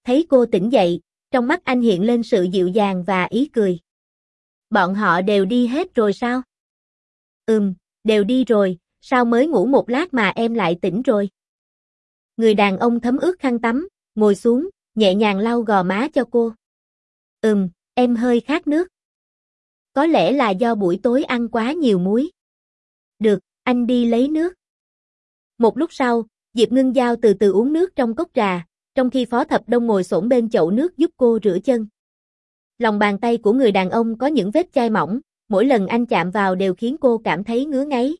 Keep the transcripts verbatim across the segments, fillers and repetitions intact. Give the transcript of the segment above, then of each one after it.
Thấy cô tỉnh dậy, trong mắt anh hiện lên sự dịu dàng và ý cười. Bọn họ đều đi hết rồi sao? Ừm, đều đi rồi, sao mới ngủ một lát mà em lại tỉnh rồi? Người đàn ông thấm ướt khăn tắm, ngồi xuống, nhẹ nhàng lau gò má cho cô. Ừm, em hơi khát nước. Có lẽ là do buổi tối ăn quá nhiều muối. Được, anh đi lấy nước. Một lúc sau, Diệp Ngưng Giao từ từ uống nước trong cốc trà, trong khi Phó Thập Đông ngồi xổm bên chậu nước giúp cô rửa chân. Lòng bàn tay của người đàn ông có những vết chai mỏng, mỗi lần anh chạm vào đều khiến cô cảm thấy ngứa ngáy.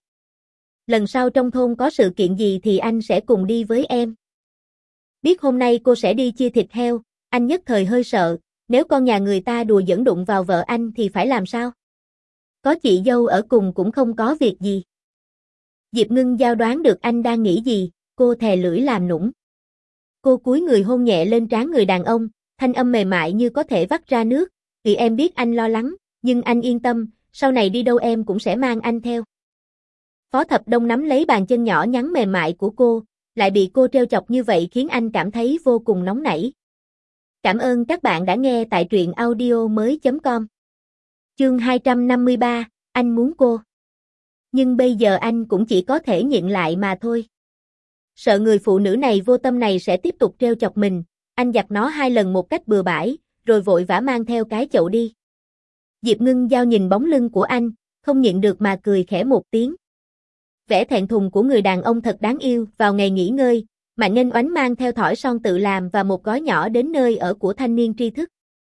Lần sau trong thôn có sự kiện gì thì anh sẽ cùng đi với em. Biết hôm nay cô sẽ đi chia thịt heo, anh nhất thời hơi sợ, nếu con nhà người ta đùa giỡn đụng vào vợ anh thì phải làm sao? Có chị dâu ở cùng cũng không có việc gì. Diệp Ngưng Giao đoán được anh đang nghĩ gì, cô thè lưỡi làm nũng. Cô cúi người hôn nhẹ lên trán người đàn ông, thanh âm mềm mại như có thể vắt ra nước, "Vì em biết anh lo lắng, nhưng anh yên tâm, sau này đi đâu em cũng sẽ mang anh theo." Phó Thập Đông nắm lấy bàn chân nhỏ nhắn mềm mại của cô, lại bị cô trêu chọc như vậy khiến anh cảm thấy vô cùng nóng nảy. Cảm ơn các bạn đã nghe tại truyện audio mới chấm com. Chương hai trăm năm mươi ba, anh muốn cô. Nhưng bây giờ anh cũng chỉ có thể nhịn lại mà thôi. Sợ người phụ nữ này vô tâm này sẽ tiếp tục trêu chọc mình, anh giặt nó hai lần một cách bừa bãi, rồi vội vã mang theo cái chậu đi. Diệp Ngưng Giao nhìn bóng lưng của anh, không nhịn được mà cười khẽ một tiếng. Vẻ thẹn thùng của người đàn ông thật đáng yêu. Vào ngày nghỉ ngơi, Mạnh Nghênh Oánh mang theo thỏi son tự làm và một gói nhỏ đến nơi ở của thanh niên tri thức.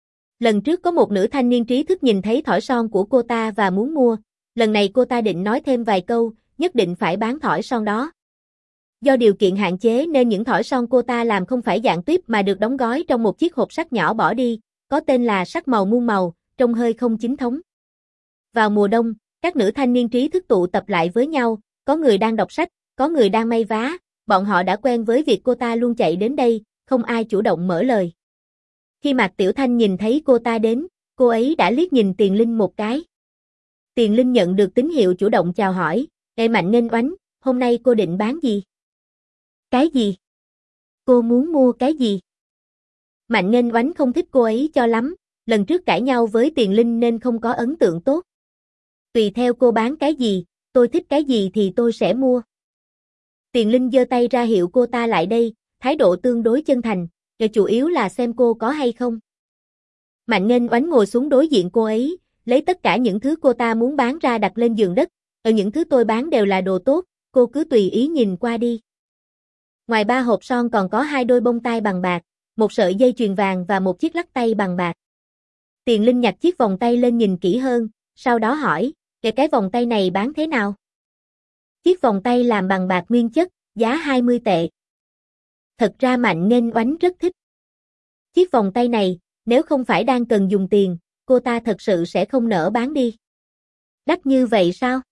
Lần trước có một nữ thanh niên trí thức nhìn thấy thỏi son của cô ta và muốn mua, lần này cô ta định nói thêm vài câu, nhất định phải bán thỏi son đó. Do điều kiện hạn chế nên những thỏi son cô ta làm không phải dạng tuyếp mà được đóng gói trong một chiếc hộp sắt nhỏ bỏ đi, có tên là sắc màu muôn màu, trông hơi không chính thống. Vào mùa đông, các nữ thanh niên trí thức tụ tập lại với nhau, có người đang đọc sách, có người đang may vá, bọn họ đã quen với việc cô ta luôn chạy đến đây, không ai chủ động mở lời. Khi Mạc Tiểu Thanh nhìn thấy cô ta đến, cô ấy đã liếc nhìn Tiền Linh một cái. Tiền Linh nhận được tín hiệu chủ động chào hỏi, "Ê Mạnh Nghênh Oánh, hôm nay cô định bán gì?" "Cái gì? Cô muốn mua cái gì?" Mạnh Nghênh Oánh không thích cô ấy cho lắm, lần trước cãi nhau với Tiền Linh nên không có ấn tượng tốt. "Tùy theo cô bán cái gì, tôi thích cái gì thì tôi sẽ mua." Tiền Linh giơ tay ra hiệu cô ta lại đây, thái độ tương đối chân thành, "Cái chủ yếu là xem cô có hay không." Mạnh Nghênh Oánh ngồi xuống đối diện cô ấy, lấy tất cả những thứ cô ta muốn bán ra đặt lên giường đất, "Ở những thứ tôi bán đều là đồ tốt, cô cứ tùy ý nhìn qua đi." Ngoài ba hộp son còn có hai đôi bông tai bằng bạc, một sợi dây chuyền vàng và một chiếc lắc tay bằng bạc. Tiền Linh nhặt chiếc vòng tay lên nhìn kỹ hơn, sau đó hỏi, "Cái cái vòng tay này bán thế nào?" Chiếc vòng tay làm bằng bạc nguyên chất, giá hai mươi tệ. Thật ra Mạnh Nghênh Oánh rất thích chiếc vòng tay này, nếu không phải đang cần dùng tiền, cô ta thật sự sẽ không nỡ bán đi. "Đắt như vậy sao?"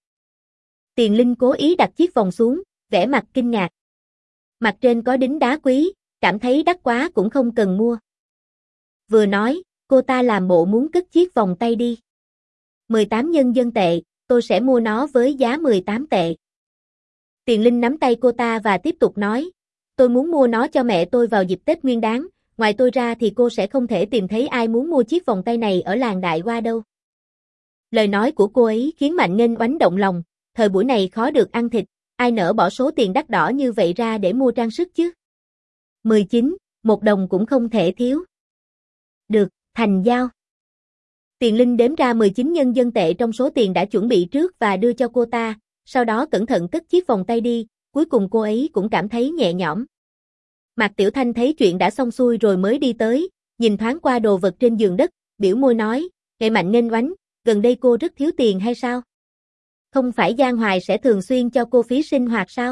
Tiền Linh cố ý đặt chiếc vòng xuống, vẻ mặt kinh ngạc. Mặt trên có đính đá quý, cảm thấy đắt quá cũng không cần mua. Vừa nói, cô ta làm bộ muốn cất chiếc vòng tay đi. mười tám nhân dân tệ, tôi sẽ mua nó với giá mười tám tệ. Tiền Linh nắm tay cô ta và tiếp tục nói, "Tôi muốn mua nó cho mẹ tôi vào dịp Tết Nguyên Đán, ngoài tôi ra thì cô sẽ không thể tìm thấy ai muốn mua chiếc vòng tay này ở làng Đại Hoa đâu." Lời nói của cô ấy khiến Mạnh Nghênh Oánh động lòng, thời buổi này khó được ăn thịt, ai nỡ bỏ số tiền đắt đỏ như vậy ra để mua trang sức chứ. mười chín, một đồng cũng không thể thiếu. Được, thành giao. Tiền Linh đếm ra mười chín nhân dân tệ trong số tiền đã chuẩn bị trước và đưa cho cô ta, sau đó cẩn thận cất chiếc vòng tay đi, cuối cùng cô ấy cũng cảm thấy nhẹ nhõm. Mạc Tiểu Thanh thấy chuyện đã xong xuôi rồi mới đi tới, nhìn thoáng qua đồ vật trên giường đất, biểu môi nói, "Ngày Mạnh Nghênh Oánh, gần đây cô rất thiếu tiền hay sao? Không phải Giang Hoài sẽ thường xuyên cho cô phí sinh hoạt sao?"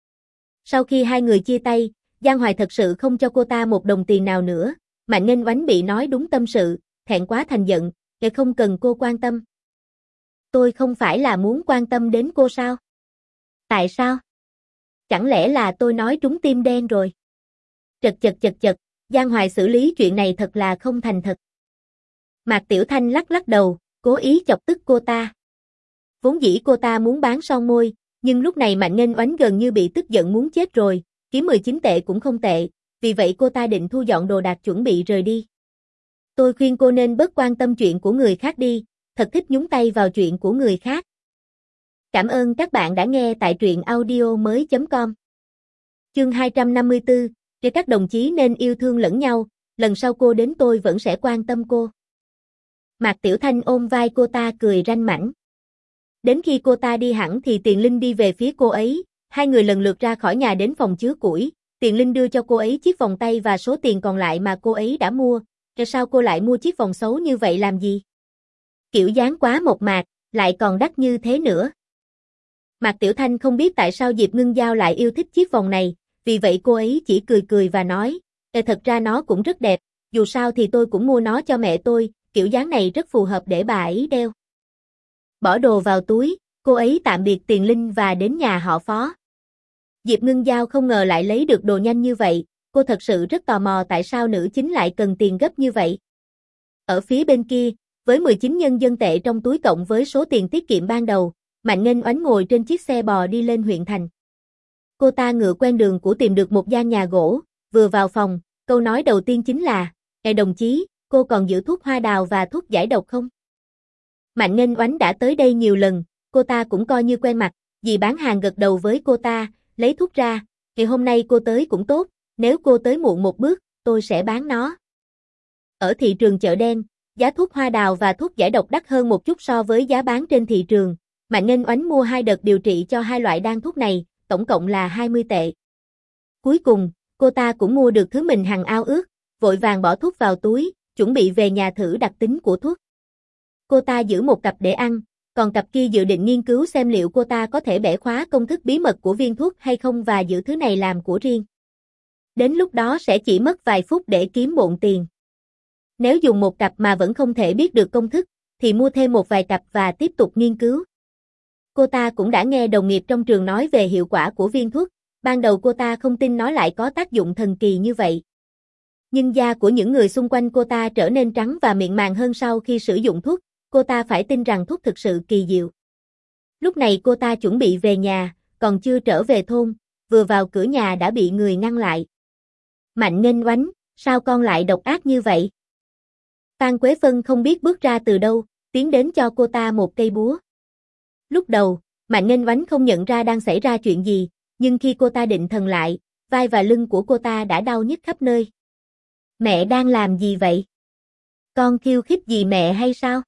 Sau khi hai người chia tay, Giang Hoài thật sự không cho cô ta một đồng tiền nào nữa, Mạnh Nghênh Oánh bị nói đúng tâm sự, thẹn quá thành giận, "Kệ không cần cô quan tâm." "Tôi không phải là muốn quan tâm đến cô sao?" "Tại sao? Chẳng lẽ là tôi nói trúng tim đen rồi?" Chật chật chật chật, Giang Hoài xử lý chuyện này thật là không thành thật. Mạc Tiểu Thanh lắc lắc đầu, cố ý chọc tức cô ta. Vốn dĩ cô ta muốn bán son môi, nhưng lúc này Mạnh Nghênh Oánh gần như bị tức giận muốn chết rồi, kiếm mười chín tệ cũng không tệ, vì vậy cô ta định thu dọn đồ đạc chuẩn bị rời đi. Tôi khuyên cô nên bớt quan tâm chuyện của người khác đi, thật thích nhúng tay vào chuyện của người khác. Cảm ơn các bạn đã nghe tại truyện audio mới chấm com. Chương hai trăm năm mươi tư, để các đồng chí nên yêu thương lẫn nhau, lần sau cô đến tôi vẫn sẽ quan tâm cô. Mạc Tiểu Thanh ôm vai cô ta cười ranh mãnh. Đến khi cô ta đi hẳn thì Tiền Linh đi về phía cô ấy, hai người lần lượt ra khỏi nhà đến phòng chứa củi, Tiền Linh đưa cho cô ấy chiếc vòng tay và số tiền còn lại mà cô ấy đã mua, tại sao cô lại mua chiếc vòng xấu như vậy làm gì? Kiểu dáng quá mộc mạc, lại còn đắt như thế nữa. Mạc Tiểu Thanh không biết tại sao Diệp Ngưng Giao lại yêu thích chiếc vòng này, vì vậy cô ấy chỉ cười cười và nói, Ê, thật ra nó cũng rất đẹp, dù sao thì tôi cũng mua nó cho mẹ tôi, kiểu dáng này rất phù hợp để bà ấy đeo. Bỏ đồ vào túi, cô ấy tạm biệt Tiền Linh và đến nhà họ Phó. Diệp Ngưng Giao không ngờ lại lấy được đồ nhanh như vậy, cô thật sự rất tò mò tại sao nữ chính lại cần tiền gấp như vậy. Ở phía bên kia, với mười chín nhân dân tệ trong túi cộng với số tiền tiết kiệm ban đầu, Mạnh Nghênh Oánh ngồi trên chiếc xe bò đi lên huyện thành. Cô ta ngựa quen đường cũ tìm được một gian nhà gỗ, vừa vào phòng, câu nói đầu tiên chính là, Ê đồng chí, cô còn giữ thuốc hoa đào và thuốc giải độc không? Mạnh Nghênh Oánh đã tới đây nhiều lần, cô ta cũng coi như quen mặt, dì bán hàng gật đầu với cô ta, lấy thuốc ra, ngày hôm nay cô tới cũng tốt, nếu cô tới muộn một bước, tôi sẽ bán nó. Ở thị trường chợ đen, giá thuốc hoa đào và thuốc giải độc đắt hơn một chút so với giá bán trên thị trường, Mạnh Nghênh Oánh mua hai đợt điều trị cho hai loại đan thuốc này, tổng cộng là hai mươi tệ. Cuối cùng, cô ta cũng mua được thứ mình hằng ao ước, vội vàng bỏ thuốc vào túi, chuẩn bị về nhà thử đặc tính của thuốc. Cô ta giữ một cặp để ăn, còn cặp kia dự định nghiên cứu xem liệu cô ta có thể bẻ khóa công thức bí mật của viên thuốc hay không và giữ thứ này làm của riêng. Đến lúc đó sẽ chỉ mất vài phút để kiếm bộn tiền. Nếu dùng một cặp mà vẫn không thể biết được công thức, thì mua thêm một vài cặp và tiếp tục nghiên cứu. Cô ta cũng đã nghe đồng nghiệp trong trường nói về hiệu quả của viên thuốc, ban đầu cô ta không tin nó lại có tác dụng thần kỳ như vậy. Nhưng da của những người xung quanh cô ta trở nên trắng và mịn màng hơn sau khi sử dụng thuốc, cô ta phải tin rằng thuốc thực sự kỳ diệu. Lúc này cô ta chuẩn bị về nhà, còn chưa trở về thôn, vừa vào cửa nhà đã bị người ngăn lại. Mạnh Nghênh Oánh, sao con lại độc ác như vậy? Phan Quế Phân không biết bước ra từ đâu, tiến đến cho cô ta một cây búa. Lúc đầu, Mạnh Nghênh Oánh không nhận ra đang xảy ra chuyện gì, nhưng khi cô ta định thần lại, vai và lưng của cô ta đã đau nhức khắp nơi. Mẹ đang làm gì vậy? Con khiêu khích gì mẹ hay sao?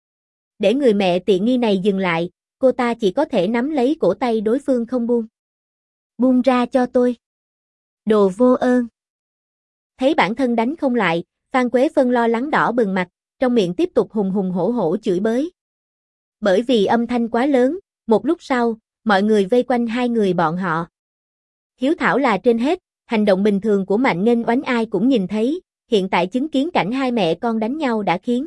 Để người mẹ tiện nghi này dừng lại, cô ta chỉ có thể nắm lấy cổ tay đối phương không buông. Buông ra cho tôi. Đồ vô ơn. Thấy bản thân đánh không lại, Phan Quế Phân lo lắng đỏ bừng mặt, trong miệng tiếp tục hùng hùng hổ hổ chửi bới. Bởi vì âm thanh quá lớn, một lúc sau, mọi người vây quanh hai người bọn họ. Hiếu thảo là trên hết, hành động bình thường của Mạnh Nghênh Oánh ai cũng nhìn thấy, hiện tại chứng kiến cảnh hai mẹ con đánh nhau đã khiến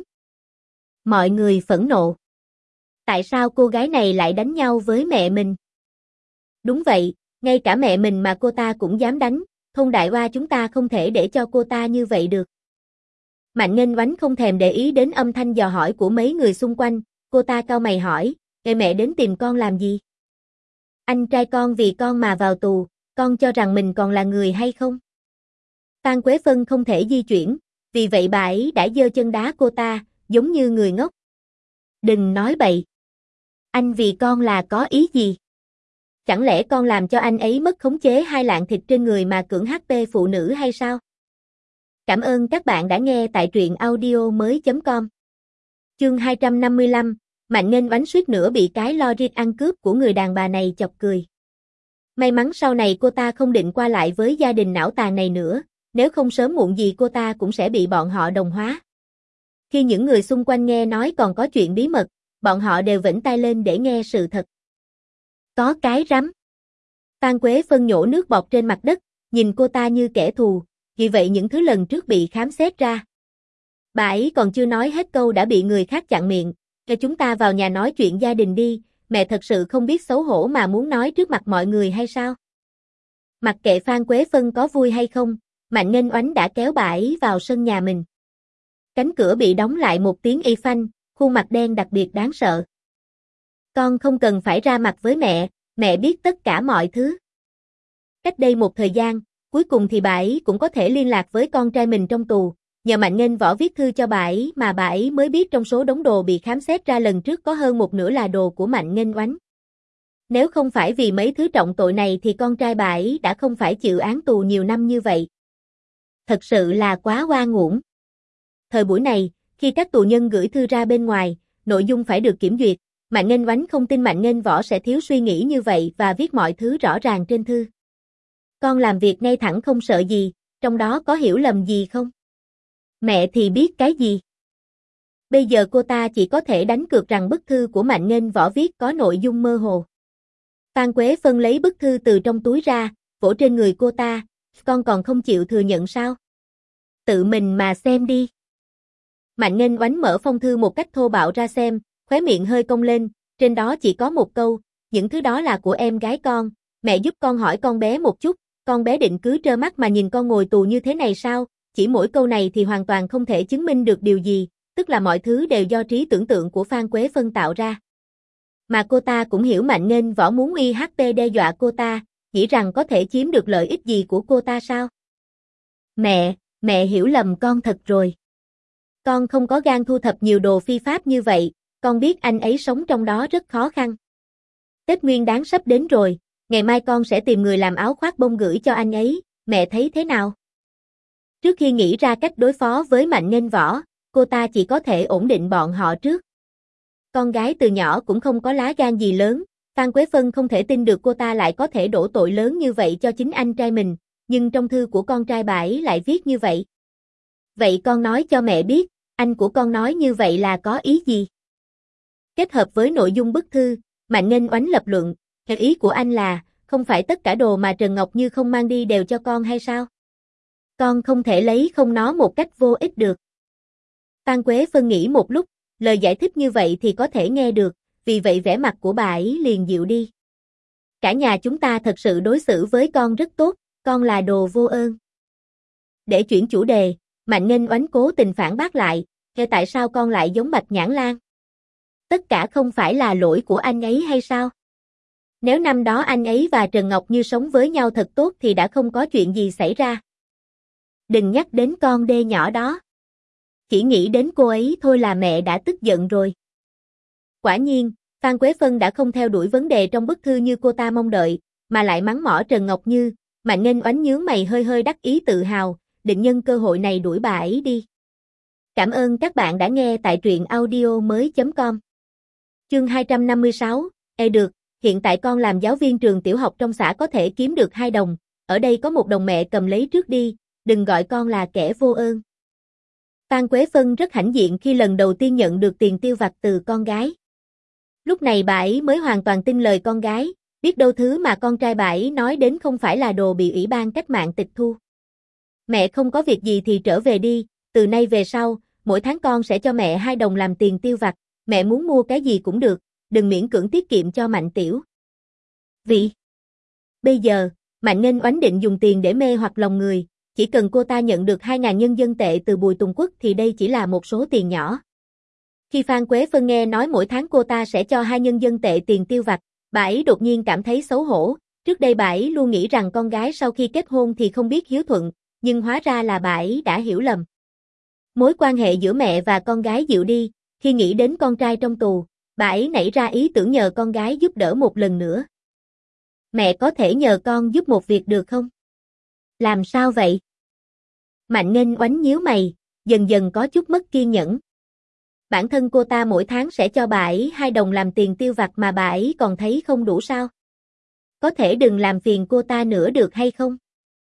mọi người phẫn nộ. Tại sao cô gái này lại đánh nhau với mẹ mình? Đúng vậy, ngay cả mẹ mình mà cô ta cũng dám đánh, thôn Đại Oa chúng ta không thể để cho cô ta như vậy được. Mạnh Nghênh Oánh không thèm để ý đến âm thanh dò hỏi của mấy người xung quanh, cô ta cau mày hỏi, "Ê mẹ đến tìm con làm gì? Anh trai con vì con mà vào tù, con cho rằng mình còn là người hay không?" Phan Quế Phân không thể di chuyển, vì vậy bà ấy đã giơ chân đá cô ta, giống như người ngốc. Đừng nói bậy. Anh vì con là có ý gì? Chẳng lẽ con làm cho anh ấy mất khống chế hai lạng thịt trên người mà cưỡng hát pê phụ nữ hay sao? Cảm ơn các bạn đã nghe tại truyện audio mới chấm com. Chương hai trăm năm mươi lăm, Mạnh Nghênh Oánh suýt nữa bị cái logic ăn cướp của người đàn bà này chọc cười. May mắn sau này cô ta không định qua lại với gia đình não tàn này nữa, nếu không sớm muộn gì cô ta cũng sẽ bị bọn họ đồng hóa. Khi những người xung quanh nghe nói còn có chuyện bí mật, bọn họ đều vểnh tai lên để nghe sự thật. Có cái rắm. Phan Quế Phân nhổ nước bọt trên mặt đất, nhìn cô ta như kẻ thù, vì vậy những thứ lần trước bị khám xét ra. Bà ấy còn chưa nói hết câu đã bị người khác chặn miệng, cho chúng ta vào nhà nói chuyện gia đình đi, mẹ thật sự không biết xấu hổ mà muốn nói trước mặt mọi người hay sao? Mặc kệ Phan Quế Phân có vui hay không, Mạnh Nghênh Oánh đã kéo bà ấy vào sân nhà mình. Cánh cửa bị đóng lại một tiếng y phanh, khuôn mặt đen đặc biệt đáng sợ. Con không cần phải ra mặt với mẹ, mẹ biết tất cả mọi thứ. Cách đây một thời gian, Cuối cùng thì bà ấy cũng có thể liên lạc với con trai mình trong tù, nhờ Mạnh Nghênh Võ viết thư cho bà ấy mà bà ấy mới biết trong số đống đồ bị khám xét ra lần trước có hơn một nửa là đồ của Mạnh Nghênh Oánh. Nếu không phải vì mấy thứ trọng tội này thì con trai bà ấy đã không phải chịu án tù nhiều năm như vậy. Thật sự là quá oan uổng. Thời buổi này, khi các tù nhân gửi thư ra bên ngoài, nội dung phải được kiểm duyệt, Mạnh Nghênh Oánh không tin Mạnh Nghênh Võ sẽ thiếu suy nghĩ như vậy và viết mọi thứ rõ ràng trên thư. Con làm việc ngay thẳng không sợ gì, trong đó có hiểu lầm gì không? Mẹ thì biết cái gì? Bây giờ cô ta chỉ có thể đánh cược rằng bức thư của Mạnh Nghênh Võ viết có nội dung mơ hồ. Phan Quế Phân lấy bức thư từ trong túi ra, vỗ trên người cô ta, con còn không chịu thừa nhận sao? Tự mình mà xem đi. Mạnh Nghênh Oánh mở phong thư một cách thô bạo ra xem, khóe miệng hơi cong lên, trên đó chỉ có một câu, những thứ đó là của em gái con, mẹ giúp con hỏi con bé một chút, con bé định cứ trơ mắt mà nhìn con ngồi tù như thế này sao? Chỉ mỗi câu này thì hoàn toàn không thể chứng minh được điều gì, tức là mọi thứ đều do trí tưởng tượng của Phan Quế Phân tạo ra. Mà cô ta cũng hiểu Mạnh Nghênh Võ muốn uy hiếp đe dọa cô ta, nghĩ rằng có thể chiếm được lợi ích gì của cô ta sao? Mẹ, mẹ hiểu lầm con thật rồi. Con không có gan thu thập nhiều đồ phi pháp như vậy, con biết anh ấy sống trong đó rất khó khăn. Tết Nguyên Đán sắp đến rồi, ngày mai con sẽ tìm người làm áo khoác bông gửi cho anh ấy, mẹ thấy thế nào? Trước khi nghĩ ra cách đối phó với Mạnh Nghênh Võ, cô ta chỉ có thể ổn định bọn họ trước. Con gái từ nhỏ cũng không có lá gan gì lớn, Phan Quế Phân không thể tin được cô ta lại có thể đổ tội lớn như vậy cho chính anh trai mình, nhưng trong thư của con trai bà ấy lại viết như vậy. Vậy con nói cho mẹ biết, anh của con nói như vậy là có ý gì? Kết hợp với nội dung bức thư, Mạnh Nghênh Oánh lập luận, theo ý của anh là, không phải tất cả đồ mà Trần Ngọc Như không mang đi đều cho con hay sao? Con không thể lấy không nó một cách vô ích được. Phan Quế Phân nghĩ một lúc, lời giải thích như vậy thì có thể nghe được, vì vậy vẻ mặt của bà ấy liền dịu đi. Cả nhà chúng ta thật sự đối xử với con rất tốt, con là đồ vô ơn. Để chuyển chủ đề, Mạnh Nghênh Oánh cố tình phản bác lại, theo tại sao con lại giống Bạch Nhãn Lan? Tất cả không phải là lỗi của anh ấy hay sao? Nếu năm đó anh ấy và Trần Ngọc Như sống với nhau thật tốt thì đã không có chuyện gì xảy ra. Đừng nhắc đến con đê nhỏ đó. Chỉ nghĩ đến cô ấy thôi là mẹ đã tức giận rồi. Quả nhiên, Phan Quế Phân đã không theo đuổi vấn đề trong bức thư như cô ta mong đợi, mà lại mắng mỏ Trần Ngọc Như. Mạnh Nghênh Oánh nhướng mày hơi hơi đắc ý tự hào, định nhân cơ hội này đuổi bà ấy đi. Cảm ơn các bạn đã nghe tại truyện audio mới chấm com. Chương hai trăm năm mươi sáu, Ê được, hiện tại con làm giáo viên trường tiểu học trong xã có thể kiếm được hai đồng, ở đây có một đồng mẹ cầm lấy trước đi, đừng gọi con là kẻ vô ơn. Phan Quế Phân rất hãnh diện khi lần đầu tiên nhận được tiền tiêu vặt từ con gái. Lúc này bà ấy mới hoàn toàn tin lời con gái, biết đâu thứ mà con trai bà ấy nói đến không phải là đồ bị Ủy ban Cách mạng tịch thu. Mẹ không có việc gì thì trở về đi, từ nay về sau, mỗi tháng con sẽ cho mẹ hai đồng làm tiền tiêu vặt, mẹ muốn mua cái gì cũng được, đừng miễn cưỡng tiết kiệm cho Mạnh Tiểu. Vì bây giờ, Mạnh Nghênh Oánh định dùng tiền để mê hoặc lòng người, chỉ cần cô ta nhận được hai nghìn nhân dân tệ từ Bùi Tùng Quốc thì đây chỉ là một số tiền nhỏ. Khi Phan Quế Phân nghe nói mỗi tháng cô ta sẽ cho hai nhân dân tệ tiền tiêu vặt, bà ấy đột nhiên cảm thấy xấu hổ, trước đây bà ấy luôn nghĩ rằng con gái sau khi kết hôn thì không biết hiếu thuận, nhưng hóa ra là bà ấy đã hiểu lầm. Mối quan hệ giữa mẹ và con gái dịu đi, khi nghĩ đến con trai trong tù, bà ấy nảy ra ý tưởng nhờ con gái giúp đỡ một lần nữa. Mẹ có thể nhờ con giúp một việc được không? Làm sao vậy? Mạnh Nghênh Oánh nhíu mày, dần dần có chút mất kiên nhẫn. Bản thân cô ta mỗi tháng sẽ cho bà ấy hai đồng làm tiền tiêu vặt mà bà ấy còn thấy không đủ sao? Có thể đừng làm phiền cô ta nữa được hay không?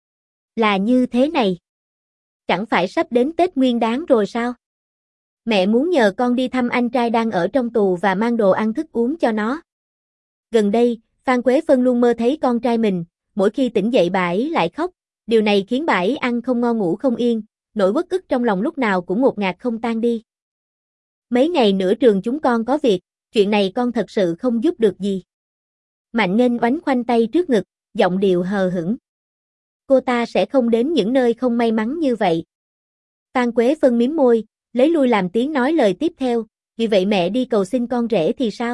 Là như thế này. Chẳng phải sắp đến Tết Nguyên Đán rồi sao? Mẹ muốn nhờ con đi thăm anh trai đang ở trong tù và mang đồ ăn thức uống cho nó. Gần đây, Phan Quế Phân luôn mơ thấy con trai mình, mỗi khi tỉnh dậy bà ấy lại khóc, điều này khiến bà ấy ăn không ngon ngủ không yên, nỗi uất ức trong lòng lúc nào cũng ngột ngạt không tan đi. Mấy ngày nữa trường chúng con có việc, chuyện này con thật sự không giúp được gì. Mạnh Nghênh Oánh khoanh tay trước ngực, giọng điệu hờ hững. Cô ta sẽ không đến những nơi không may mắn như vậy. Phan Quế Phân mím môi, lấy lui làm tiếng nói lời tiếp theo, vì vậy mẹ đi cầu xin con rể thì sao?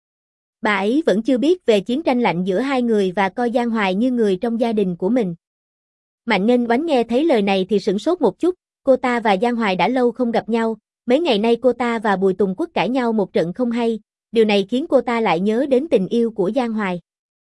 Bà ấy vẫn chưa biết về chiến tranh lạnh giữa hai người và coi Giang Hoài như người trong gia đình của mình. Mạnh Nghênh Oánh nghe thấy lời này thì sửng sốt một chút, cô ta và Giang Hoài đã lâu không gặp nhau, mấy ngày nay cô ta và Bùi Tùng Quốc cãi nhau một trận không hay, điều này khiến cô ta lại nhớ đến tình yêu của Giang Hoài.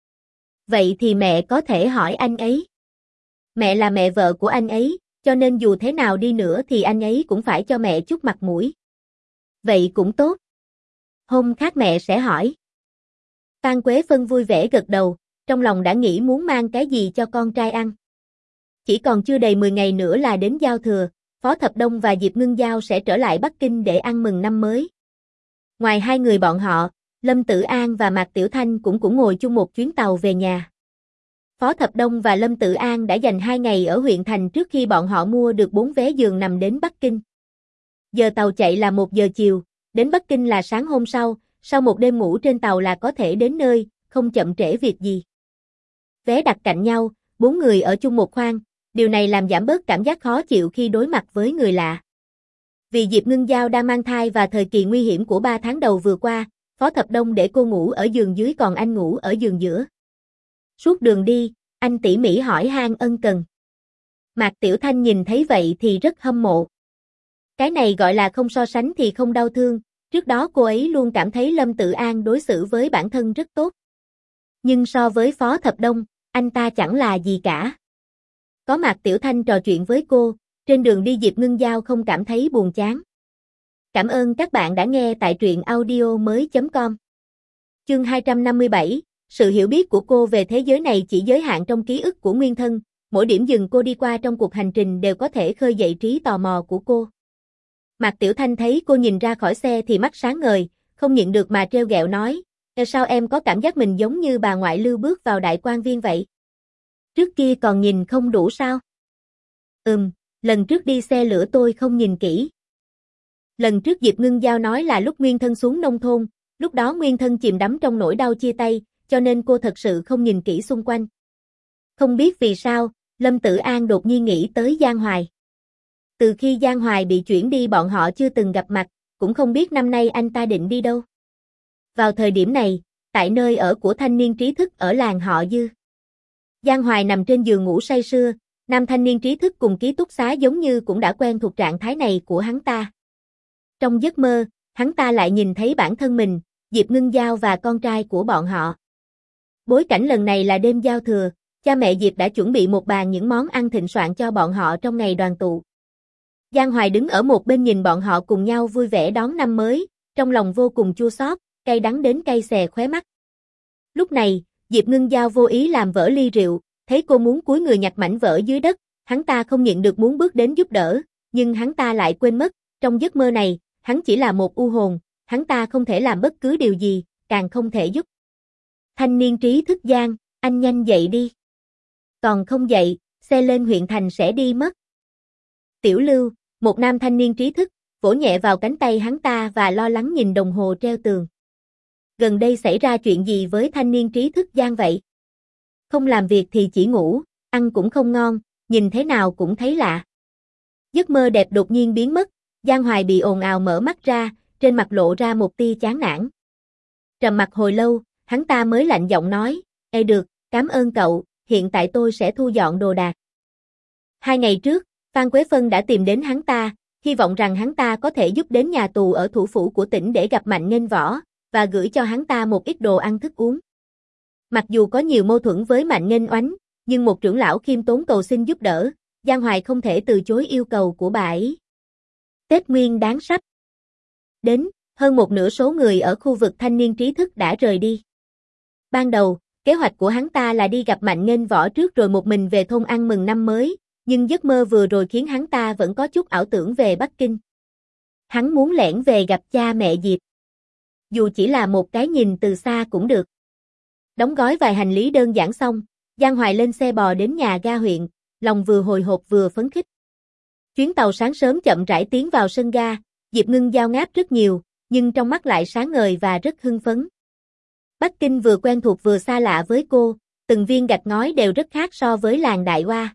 Vậy thì mẹ có thể hỏi anh ấy. Mẹ là mẹ vợ của anh ấy, cho nên dù thế nào đi nữa thì anh ấy cũng phải cho mẹ chút mặt mũi. Vậy cũng tốt. Hôm khác mẹ sẽ hỏi. Phan Quế Phân vui vẻ gật đầu, trong lòng đã nghĩ muốn mang cái gì cho con trai ăn. Chỉ còn chưa đầy mười ngày nữa là đến giao thừa, Phó Thập Đông và Diệp Ngưng Giao sẽ trở lại Bắc Kinh để ăn mừng năm mới. Ngoài hai người bọn họ, Lâm Tử An và Mạc Tiểu Thanh cũng cũng ngồi chung một chuyến tàu về nhà. Phó Thập Đông và Lâm Tử An đã dành hai ngày ở huyện thành trước khi bọn họ mua được bốn vé giường nằm đến Bắc Kinh. Giờ tàu chạy là một giờ chiều, đến Bắc Kinh là sáng hôm sau, sau một đêm ngủ trên tàu là có thể đến nơi, không chậm trễ việc gì. Vé đặt cạnh nhau, bốn người ở chung một khoang, điều này làm giảm bớt cảm giác khó chịu khi đối mặt với người lạ. Vì Diệp Ngưng Giao đang mang thai và thời kỳ nguy hiểm của ba tháng đầu vừa qua, Phó Thập Đông để cô ngủ ở giường dưới còn anh ngủ ở giường giữa. Suốt đường đi, anh tỉ mỉ hỏi han ân cần. Mạc Tiểu Thanh nhìn thấy vậy thì rất hâm mộ. Cái này gọi là không so sánh thì không đau thương, trước đó cô ấy luôn cảm thấy Lâm Tử An đối xử với bản thân rất tốt. Nhưng so với Phó Thập Đông, anh ta chẳng là gì cả. Có Mạc Tiểu Thanh trò chuyện với cô, trên đường đi Diệp Ngưng Giao không cảm thấy buồn chán. Cảm ơn các bạn đã nghe tại truyện audio mới chấm com. Chương hai trăm năm mươi bảy, sự hiểu biết của cô về thế giới này chỉ giới hạn trong ký ức của nguyên thân, mỗi điểm dừng cô đi qua trong cuộc hành trình đều có thể khơi dậy trí tò mò của cô. Mạc Tiểu Thanh thấy cô nhìn ra khỏi xe thì mắt sáng ngời, không nhịn được mà trêu ghẹo nói, sao em có cảm giác mình giống như bà ngoại Lưu bước vào đại quan viên vậy? Trước kia còn nhìn không đủ sao? Ừm, lần trước đi xe lửa tôi không nhìn kỹ. Lần trước Diệp Ngưng Giao nói là lúc Nguyên Thân xuống nông thôn, lúc đó Nguyên Thân chìm đắm trong nỗi đau chia tay, cho nên cô thật sự không nhìn kỹ xung quanh. Không biết vì sao, Lâm Tử An đột nhiên nghĩ tới Giang Hoài. Từ khi Giang Hoài bị chuyển đi bọn họ chưa từng gặp mặt, cũng không biết năm nay anh ta định đi đâu. Vào thời điểm này, tại nơi ở của thanh niên trí thức ở làng họ Dư. Giang Hoài nằm trên giường ngủ say sưa, nam thanh niên trí thức cùng ký túc xá giống như cũng đã quen thuộc trạng thái này của hắn ta. Trong giấc mơ, hắn ta lại nhìn thấy bản thân mình, Diệp Ngưng Giao và con trai của bọn họ. Bối cảnh lần này là đêm giao thừa, cha mẹ Diệp đã chuẩn bị một bàn những món ăn thịnh soạn cho bọn họ trong ngày đoàn tụ. Giang Hoài đứng ở một bên nhìn bọn họ cùng nhau vui vẻ đón năm mới, trong lòng vô cùng chua xót, cay đắng đến cay xè khóe mắt. Lúc này, Diệp Ngưng Giao vô ý làm vỡ ly rượu, thấy cô muốn cúi người nhặt mảnh vỡ dưới đất, hắn ta không nhịn được muốn bước đến giúp đỡ, nhưng hắn ta lại quên mất, trong giấc mơ này, hắn chỉ là một u hồn, hắn ta không thể làm bất cứ điều gì, càng không thể giúp. Thanh niên trí thức Giang, anh nhanh dậy đi. Còn không dậy, xe lên huyện thành sẽ đi mất. Tiểu Lưu, một nam thanh niên trí thức, vỗ nhẹ vào cánh tay hắn ta và lo lắng nhìn đồng hồ treo tường. Gần đây xảy ra chuyện gì với thanh niên trí thức Giang vậy? Không làm việc thì chỉ ngủ, ăn cũng không ngon, nhìn thế nào cũng thấy lạ. Giấc mơ đẹp đột nhiên biến mất, Giang Hoài bị ồn ào mở mắt ra, trên mặt lộ ra một tia chán nản. Trầm mặc hồi lâu, hắn ta mới lạnh giọng nói, ê được, cảm ơn cậu, hiện tại tôi sẽ thu dọn đồ đạc. Hai ngày trước, Phan Quế Phân đã tìm đến hắn ta, hy vọng rằng hắn ta có thể giúp đến nhà tù ở thủ phủ của tỉnh để gặp Mạnh Nghênh Võ, và gửi cho hắn ta một ít đồ ăn thức uống. Mặc dù có nhiều mâu thuẫn với Mạnh Nghênh Oánh, nhưng một trưởng lão khiêm tốn cầu xin giúp đỡ, Giang Hoài không thể từ chối yêu cầu của bà ấy. Tết Nguyên Đán sắp đến, hơn một nửa số người ở khu vực thanh niên trí thức đã rời đi. Ban đầu, kế hoạch của hắn ta là đi gặp Mạnh Nghênh Võ trước rồi một mình về thôn ăn mừng năm mới, nhưng giấc mơ vừa rồi khiến hắn ta vẫn có chút ảo tưởng về Bắc Kinh. Hắn muốn lẻn về gặp cha mẹ Diệp. Dù chỉ là một cái nhìn từ xa cũng được. Đóng gói vài hành lý đơn giản xong, Giang Hoài lên xe bò đến nhà ga huyện, lòng vừa hồi hộp vừa phấn khích. Chuyến tàu sáng sớm chậm rãi tiến vào sân ga, Diệp Ngưng Giao ngáp rất nhiều, nhưng trong mắt lại sáng ngời và rất hưng phấn. Bắc Kinh vừa quen thuộc vừa xa lạ với cô, từng viên gạch ngói đều rất khác so với làng Đại Hoa.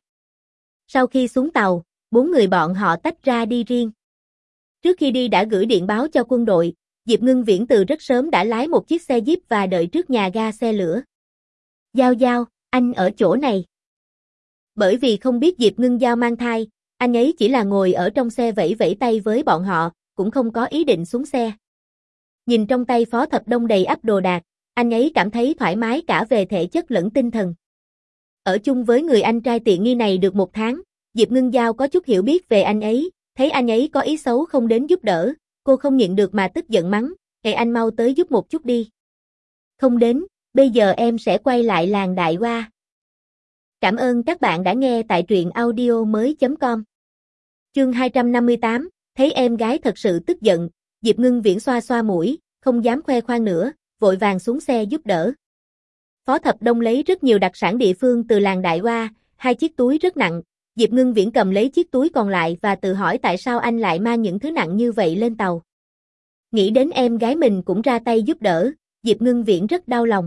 Sau khi xuống tàu, bốn người bọn họ tách ra đi riêng. Trước khi đi đã gửi điện báo cho quân đội, Diệp Ngưng Viễn từ rất sớm đã lái một chiếc xe Jeep và đợi trước nhà ga xe lửa. Giao Giao, anh ở chỗ này. Bởi vì không biết Diệp Ngưng Giao mang thai, anh ấy chỉ là ngồi ở trong xe vẫy vẫy tay với bọn họ, cũng không có ý định xuống xe. Nhìn trong tay Phó Thập Đông đầy ắp đồ đạc, anh ấy cảm thấy thoải mái cả về thể chất lẫn tinh thần. Ở chung với người anh trai tiện nghi này được một tháng, Diệp Ngưng Giao có chút hiểu biết về anh ấy, thấy anh ấy có ý xấu không đến giúp đỡ, cô không nhịn được mà tức giận mắng, "Ê anh mau tới giúp một chút đi." "Không đến, bây giờ em sẽ quay lại làng Đại Hoa." Cảm ơn các bạn đã nghe tại truyện audio mới chấm com. Chương hai trăm năm mươi tám, thấy em gái thật sự tức giận, Diệp Ngưng Viễn xoa xoa mũi, không dám khoe khoang nữa, vội vàng xuống xe giúp đỡ. Phó Thập Đông lấy rất nhiều đặc sản địa phương từ làng Đại Hoa, hai chiếc túi rất nặng, Diệp Ngưng Viễn cầm lấy chiếc túi còn lại và tự hỏi tại sao anh lại mang những thứ nặng như vậy lên tàu. Nghĩ đến em gái mình cũng ra tay giúp đỡ, Diệp Ngưng Viễn rất đau lòng.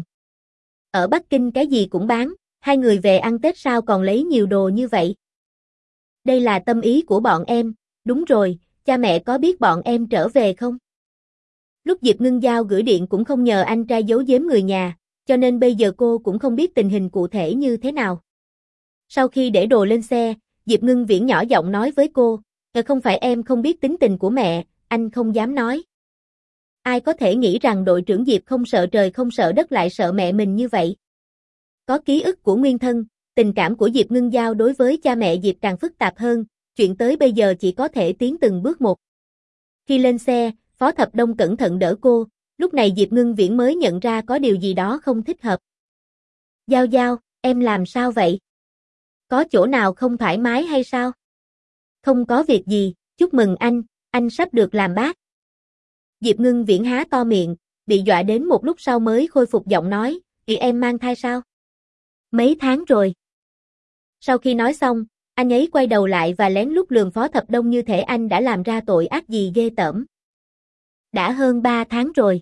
Ở Bắc Kinh cái gì cũng bán, hai người về ăn Tết sao còn lấy nhiều đồ như vậy? Đây là tâm ý của bọn em, đúng rồi, cha mẹ có biết bọn em trở về không? Lúc Diệp Ngưng Giao gửi điện cũng không nhờ anh trai giấu giếm người nhà, cho nên bây giờ cô cũng không biết tình hình cụ thể như thế nào. Sau khi để đồ lên xe, Diệp Ngưng Viễn nhỏ giọng nói với cô, "Ờ không phải em không biết tính tình của mẹ, anh không dám nói." Ai có thể nghĩ rằng đội trưởng Diệp không sợ trời không sợ đất lại sợ mẹ mình như vậy? Có ký ức của nguyên thân, tình cảm của Diệp Ngưng Giao đối với cha mẹ Diệp càng phức tạp hơn, chuyện tới bây giờ chỉ có thể tiến từng bước một. Khi lên xe, Phó Thập Đông cẩn thận đỡ cô, lúc này Diệp Ngưng Viễn mới nhận ra có điều gì đó không thích hợp. "Giao Giao, em làm sao vậy? Có chỗ nào không thoải mái hay sao?" "Không có việc gì, chúc mừng anh, anh sắp được làm bác." Diệp Ngưng Viễn há to miệng, bị dọa đến một lúc sau mới khôi phục giọng nói, "Thì em mang thai sao?" "Mấy tháng rồi." Sau khi nói xong, anh ấy quay đầu lại và lén lút lườm Phó Thập Đông như thể anh đã làm ra tội ác gì ghê tởm. "Đã hơn ba tháng rồi."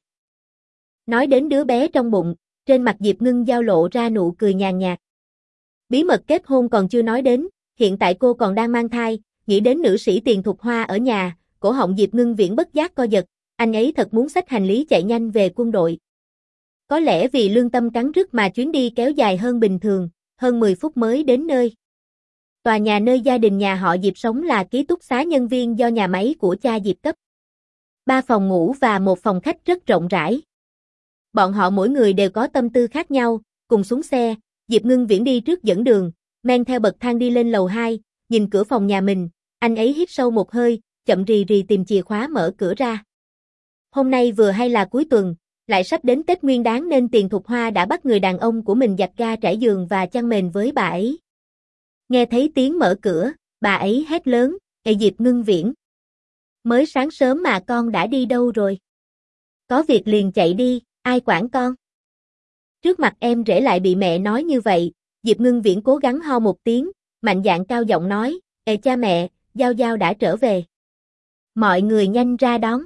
Nói đến đứa bé trong bụng, trên mặt Diệp Ngưng Giao lộ ra nụ cười nhàn nhạt. Bí mật kết hôn còn chưa nói đến, hiện tại cô còn đang mang thai, nghĩ đến nữ sĩ Tiền Thục Hoa ở nhà, cổ họng Diệp Ngưng Viễn bất giác co giật, anh ấy thật muốn xách hành lý chạy nhanh về quân đội. Có lẽ vì lương tâm cắn rứt mà chuyến đi kéo dài hơn bình thường, hơn mười phút mới đến nơi. Tòa nhà nơi gia đình nhà họ Diệp sống là ký túc xá nhân viên do nhà máy của cha Diệp cấp. Ba phòng ngủ và một phòng khách rất rộng rãi. Bọn họ mỗi người đều có tâm tư khác nhau, cùng xuống xe, Diệp Ngưng Viễn đi trước dẫn đường, men theo bậc thang đi lên lầu hai, nhìn cửa phòng nhà mình, anh ấy hít sâu một hơi, chậm rì rì tìm chìa khóa mở cửa ra. Hôm nay vừa hay là cuối tuần, lại sắp đến Tết Nguyên Đán nên Tiền Thục Hoa đã bắt người đàn ông của mình giặt ga trải giường và chăn mền với bà ấy. Nghe thấy tiếng mở cửa, bà ấy hét lớn, "Ê Diệp Ngưng Viễn! Mới sáng sớm mà con đã đi đâu rồi? Có việc liền chạy đi, ai quản con?" Trước mặt em rể lại bị mẹ nói như vậy, Diệp Ngưng Viễn cố gắng ho một tiếng, mạnh dạn cao giọng nói, "Ê cha mẹ, Giao Giao đã trở về. Mọi người nhanh ra đón."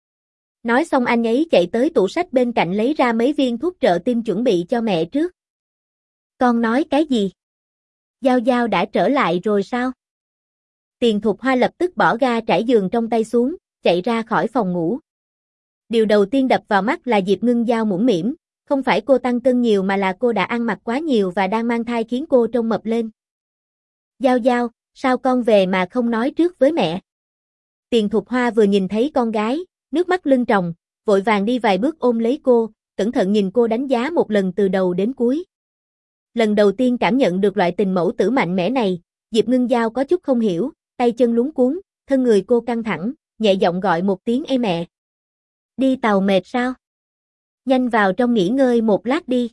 Nói xong anh ấy chạy tới tủ sách bên cạnh lấy ra mấy viên thuốc trợ tim chuẩn bị cho mẹ trước. "Con nói cái gì? Giao Giao đã trở lại rồi sao?" Tiền Thục Hoa lập tức bỏ ga trải giường trong tay xuống, chạy ra khỏi phòng ngủ. Điều đầu tiên đập vào mắt là Diệp Ngưng Giao mũm mĩm, không phải cô tăng cân nhiều mà là cô đã ăn mặc quá nhiều và đang mang thai khiến cô trông mập lên. "Giao Giao, sao con về mà không nói trước với mẹ?" Tiền Thục Hoa vừa nhìn thấy con gái, nước mắt lưng tròng, vội vàng đi vài bước ôm lấy cô, cẩn thận nhìn cô đánh giá một lần từ đầu đến cuối. Lần đầu tiên cảm nhận được loại tình mẫu tử mạnh mẽ này, Diệp Ngưng Giao có chút không hiểu, tay chân luống cuống, thân người cô căng thẳng, nhẹ giọng gọi một tiếng "Ê mẹ!" "Đi tàu mệt sao? Nhanh vào trong nghỉ ngơi một lát đi."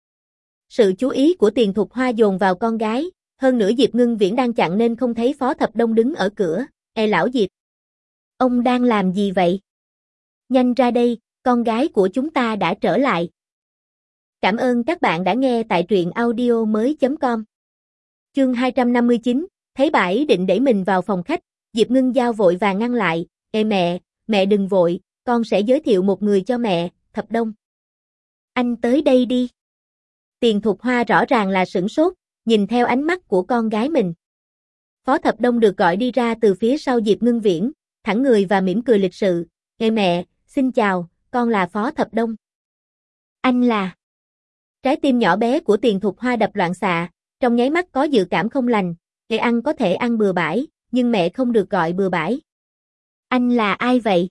Sự chú ý của Tiền Thục Hoa dồn vào con gái, hơn nữa Diệp Ngưng Viễn đang chặn nên không thấy Phó Thập Đông đứng ở cửa. "Ê lão Diệp! Ông đang làm gì vậy? Nhanh ra đây, con gái của chúng ta đã trở lại." Cảm ơn các bạn đã nghe tại truyện audio mới chấm com. Chương hai trăm năm mươi chín, thấy bà ấy định đẩy mình vào phòng khách, Diệp Ngưng Giao vội vàng ngăn lại, "Ê mẹ, mẹ đừng vội, con sẽ giới thiệu một người cho mẹ, Thập Đông. Anh tới đây đi." Tiền Thục Hoa rõ ràng là sửng sốt, nhìn theo ánh mắt của con gái mình. Phó Thập Đông được gọi đi ra từ phía sau Diệp Ngưng Viễn, thẳng người và mỉm cười lịch sự, "Ê mẹ, xin chào, con là Phó Thập Đông." "Anh là..." Trái tim nhỏ bé của Tiền Thục Hoa đập loạn xạ, trong nháy mắt có dự cảm không lành, để ăn có thể ăn bừa bãi, nhưng mẹ không được gọi bừa bãi. Anh là ai vậy?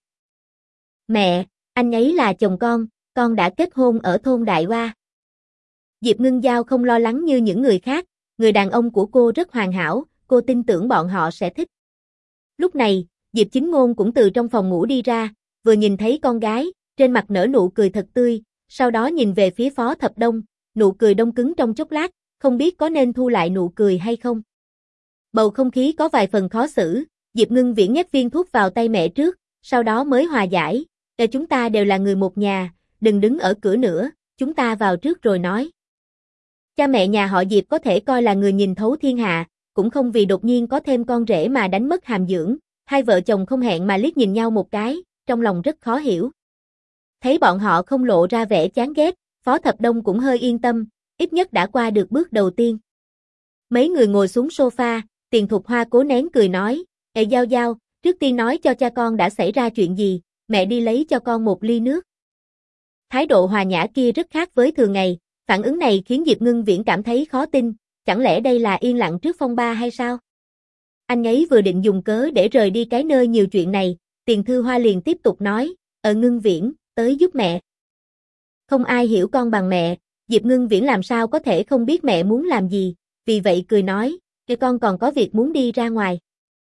Mẹ, anh ấy là chồng con, con đã kết hôn ở thôn Đại Hoa. Diệp Ngưng Giao không lo lắng như những người khác, người đàn ông của cô rất hoàn hảo, cô tin tưởng bọn họ sẽ thích. Lúc này, Diệp Chính Ngôn cũng từ trong phòng ngủ đi ra, vừa nhìn thấy con gái, trên mặt nở nụ cười thật tươi, sau đó nhìn về phía Phó Thập Đông, nụ cười đông cứng trong chốc lát, không biết có nên thu lại nụ cười hay không. Bầu không khí có vài phần khó xử, Diệp Ngưng Viễn nhét viên thuốc vào tay mẹ trước, sau đó mới hòa giải, "Để chúng ta đều là người một nhà, đừng đứng ở cửa nữa, chúng ta vào trước rồi nói." Cha mẹ nhà họ Diệp có thể coi là người nhìn thấu thiên hạ, cũng không vì đột nhiên có thêm con rể mà đánh mất hàm dưỡng, hai vợ chồng không hẹn mà liếc nhìn nhau một cái, trong lòng rất khó hiểu. Thấy bọn họ không lộ ra vẻ chán ghét, Phó Thập Đông cũng hơi yên tâm, ít nhất đã qua được bước đầu tiên. Mấy người ngồi xuống sofa, Tiền Thục Hoa cố nén cười nói, "Ê Giao Giao, trước tiên nói cho cha con đã xảy ra chuyện gì, mẹ đi lấy cho con một ly nước." Thái độ hòa nhã kia rất khác với thường ngày, phản ứng này khiến Diệp Ngưng Viễn cảm thấy khó tin, chẳng lẽ đây là yên lặng trước phong ba hay sao? Anh ấy vừa định dùng cớ để rời đi cái nơi nhiều chuyện này, Tiền Thư Hoa liền tiếp tục nói, "Ờ Ngưng Viễn, tới giúp mẹ." Không ai hiểu con bằng mẹ, Diệp Ngưng Viễn làm sao có thể không biết mẹ muốn làm gì, vì vậy cười nói, "Cái con còn có việc muốn đi ra ngoài.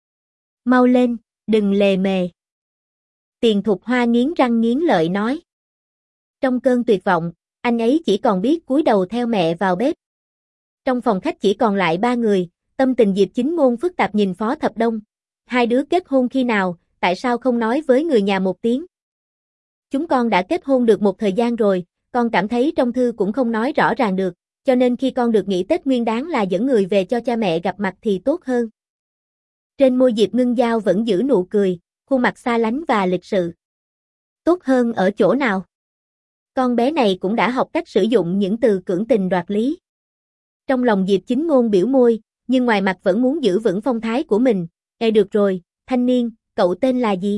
Mau lên, đừng lề mề." Tiền Thục Hoa nghiến răng nghiến lợi nói. Trong cơn tuyệt vọng, anh ấy chỉ còn biết cúi đầu theo mẹ vào bếp. Trong phòng khách chỉ còn lại ba người, tâm tình Diệp Chính Ngôn phức tạp nhìn Phó Thập Đông. Hai đứa kết hôn khi nào, tại sao không nói với người nhà một tiếng? Chúng con đã kết hôn được một thời gian rồi, con cảm thấy trong thư cũng không nói rõ ràng được, cho nên khi con được nghỉ Tết Nguyên Đán là dẫn người về cho cha mẹ gặp mặt thì tốt hơn. Trên môi Diệp Ngưng Giao vẫn giữ nụ cười, khuôn mặt xa lánh và lịch sự. Tốt hơn ở chỗ nào? Con bé này cũng đã học cách sử dụng những từ cưỡng tình đoạt lý. Trong lòng Diệp Chính Ngôn biểu môi, nhưng ngoài mặt vẫn muốn giữ vững phong thái của mình. "Ê được rồi, thanh niên, cậu tên là gì?"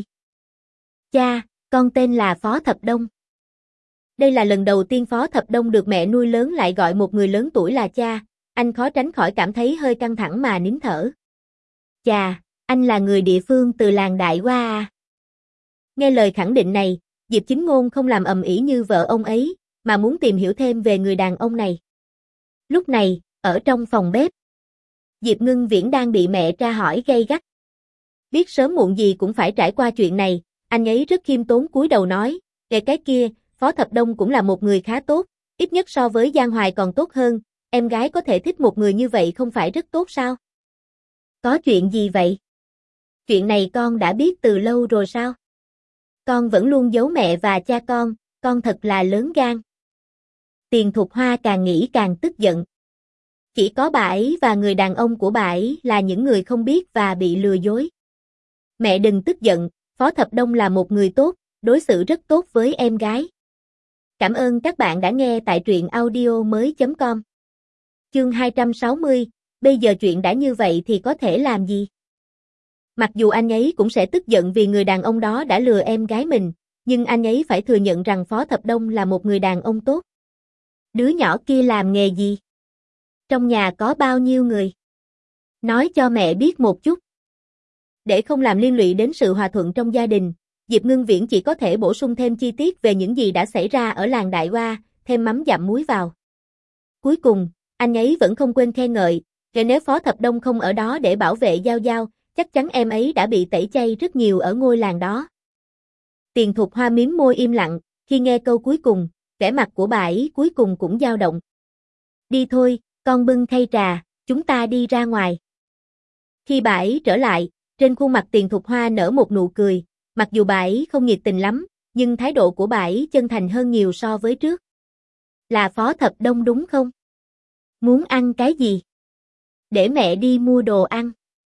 "Cha, con tên là Phó Thập Đông." Đây là lần đầu tiên Phó Thập Đông được mẹ nuôi lớn lại gọi một người lớn tuổi là cha, anh khó tránh khỏi cảm thấy hơi căng thẳng mà nín thở. "Chà, anh là người địa phương từ làng Đại Hoa à?" Nghe lời khẳng định này, Diệp Chính Ngôn không làm ầm ĩ như vợ ông ấy, mà muốn tìm hiểu thêm về người đàn ông này. Lúc này, ở trong phòng bếp, Diệp Ngưng Viễn đang bị mẹ tra hỏi gay gắt. Biết sớm muộn gì cũng phải trải qua chuyện này, anh ấy rất khiêm tốn cúi đầu nói, "Kể cái kia, Phó Thập Đông cũng là một người khá tốt, ít nhất so với Giang Hoài còn tốt hơn, em gái có thể thích một người như vậy không phải rất tốt sao?" "Có chuyện gì vậy? Chuyện này con đã biết từ lâu rồi sao? Con vẫn luôn giấu mẹ và cha con, con thật là lớn gan." Tiền Thục Hoa càng nghĩ càng tức giận. Chỉ có bà ấy và người đàn ông của bà ấy là những người không biết và bị lừa dối. "Mẹ đừng tức giận, Phó Thập Đông là một người tốt, đối xử rất tốt với em gái." Cảm ơn các bạn đã nghe tại truyện audio mới chấm com. Chương hai trăm sáu mươi, bây giờ chuyện đã như vậy thì có thể làm gì? Mặc dù anh ấy cũng sẽ tức giận vì người đàn ông đó đã lừa em gái mình, nhưng anh ấy phải thừa nhận rằng Phó Thập Đông là một người đàn ông tốt. Đứa nhỏ kia làm nghề gì? Trong nhà có bao nhiêu người? Nói cho mẹ biết một chút. Để không làm liên lụy đến sự hòa thuận trong gia đình, Diệp Ngưng Viễn chỉ có thể bổ sung thêm chi tiết về những gì đã xảy ra ở làng Đại Hoa, thêm mắm dặm muối vào. Cuối cùng, anh ấy vẫn không quên khen ngợi, kể nếu Phó Thập Đông không ở đó để bảo vệ Giao Giao, chắc chắn em ấy đã bị tẩy chay rất nhiều ở ngôi làng đó. Tiền Thục Hoa mím môi im lặng, khi nghe câu cuối cùng, vẻ mặt của bà ấy cuối cùng cũng dao động. "Đi thôi, con bưng khay trà, chúng ta đi ra ngoài." Khi bà ấy trở lại, trên khuôn mặt Tiền Thục Hoa nở một nụ cười, mặc dù bà ấy không nhiệt tình lắm, nhưng thái độ của bà ấy chân thành hơn nhiều so với trước. "Là Phó Thập Đông đúng không? Muốn ăn cái gì? Để mẹ đi mua đồ ăn."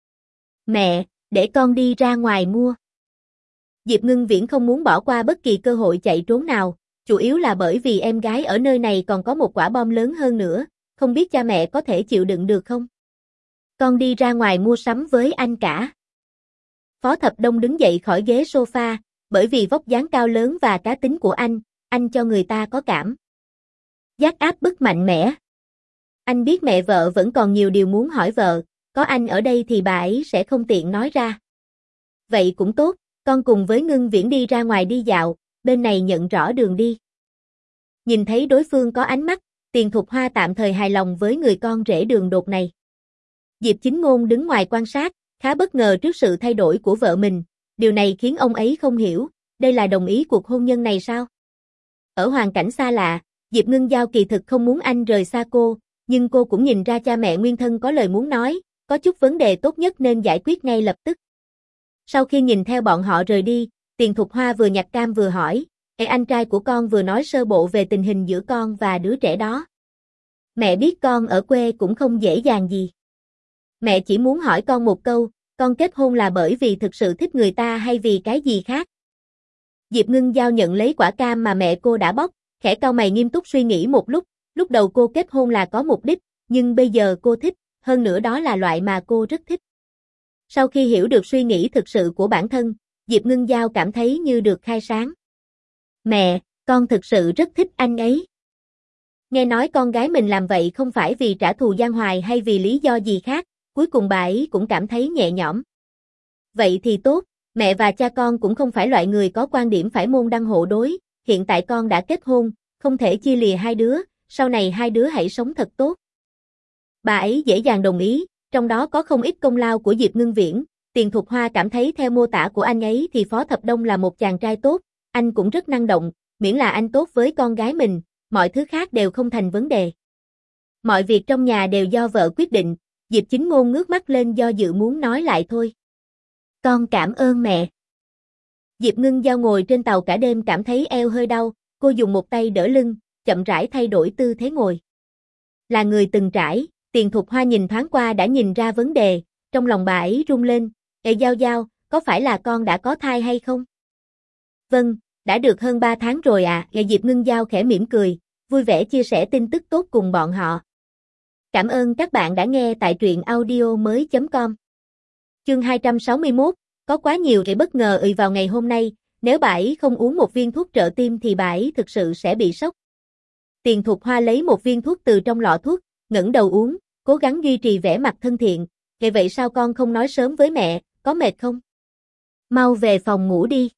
"Mẹ, để con đi ra ngoài mua." Diệp Ngưng Viễn không muốn bỏ qua bất kỳ cơ hội chạy trốn nào, chủ yếu là bởi vì em gái ở nơi này còn có một quả bom lớn hơn nữa, không biết cha mẹ có thể chịu đựng được không? "Con đi ra ngoài mua sắm với anh cả." Phó Thập Đông đứng dậy khỏi ghế sofa, bởi vì vóc dáng cao lớn và cá tính của anh, anh cho người ta có cảm giác áp bức mạnh mẽ. Anh biết mẹ vợ vẫn còn nhiều điều muốn hỏi vợ, có anh ở đây thì bà ấy sẽ không tiện nói ra. Vậy cũng tốt, con cùng với Ngân Viễn đi ra ngoài đi dạo, bên này nhận rõ đường đi. Nhìn thấy đối phương có ánh mắt, Tiền Thục Hoa tạm thời hài lòng với người con rể đường đột này. Diệp Chính Ngôn đứng ngoài quan sát, khá bất ngờ trước sự thay đổi của vợ mình, điều này khiến ông ấy không hiểu, đây là đồng ý cuộc hôn nhân này sao? Ở hoàn cảnh xa lạ, Diệp Ngân Giao kỳ thực không muốn anh rời xa cô, nhưng cô cũng nhìn ra cha mẹ nguyên thân có lời muốn nói, có chút vấn đề tốt nhất nên giải quyết ngay lập tức. Sau khi nhìn theo bọn họ rời đi, Tiền Thục Hoa vừa nhặt cam vừa hỏi, Ê anh trai của con vừa nói sơ bộ về tình hình giữa con và đứa trẻ đó. Mẹ biết con ở quê cũng không dễ dàng gì. Mẹ chỉ muốn hỏi con một câu, con kết hôn là bởi vì thực sự thích người ta hay vì cái gì khác? Diệp Ngân Giao nhận lấy quả cam mà mẹ cô đã bóc, khẽ cau mày nghiêm túc suy nghĩ một lúc, lúc đầu cô kết hôn là có mục đích, nhưng bây giờ cô thích, hơn nữa đó là loại mà cô rất thích. Sau khi hiểu được suy nghĩ thực sự của bản thân, Diệp Ngân Giao cảm thấy như được khai sáng. Mẹ, con thực sự rất thích anh ấy. Nghe nói con gái mình làm vậy không phải vì trả thù Giang Hoài hay vì lý do gì khác, cuối cùng bà ấy cũng cảm thấy nhẹ nhõm. Vậy thì tốt, mẹ và cha con cũng không phải loại người có quan điểm phải môn đăng hộ đối, hiện tại con đã kết hôn, không thể chia lìa hai đứa, sau này hai đứa hãy sống thật tốt. Bà ấy dễ dàng đồng ý, trong đó có không ít công lao của Diệp Ngân Viễn. Tiền Thục Hoa cảm thấy theo mô tả của anh ấy thì Phó Thập Đông là một chàng trai tốt, anh cũng rất năng động, miễn là anh tốt với con gái mình, mọi thứ khác đều không thành vấn đề. Mọi việc trong nhà đều do vợ quyết định, Diệp Chính Ngôn ngước mắt lên do dự muốn nói lại thôi. Con cảm ơn mẹ. Diệp Ngân Giao ngồi trên tàu cả đêm cảm thấy eo hơi đau, cô dùng một tay đỡ lưng, chậm rãi thay đổi tư thế ngồi. Là người từng trải, Tiền Thục Hoa nhìn thoáng qua đã nhìn ra vấn đề, trong lòng bà ấy rung lên, Ê Giao Giao, có phải là con đã có thai hay không? Vâng, đã được hơn ba tháng rồi à, Ê Diệp Ngân Giao khẽ mỉm cười, vui vẻ chia sẻ tin tức tốt cùng bọn họ. Cảm ơn các bạn đã nghe tại truyện audio mới chấm com. Chương hai trăm sáu mươi mốt, có quá nhiều để bất ngờ ì vào ngày hôm nay, nếu bà ấy không uống một viên thuốc trợ tim thì bà ấy thực sự sẽ bị sốc. Tiền Thục Hoa lấy một viên thuốc từ trong lọ thuốc, ngẩng đầu uống, cố gắng duy trì vẻ mặt thân thiện, vậy vậy sao con không nói sớm với mẹ, có mệt không? Mau về phòng ngủ đi.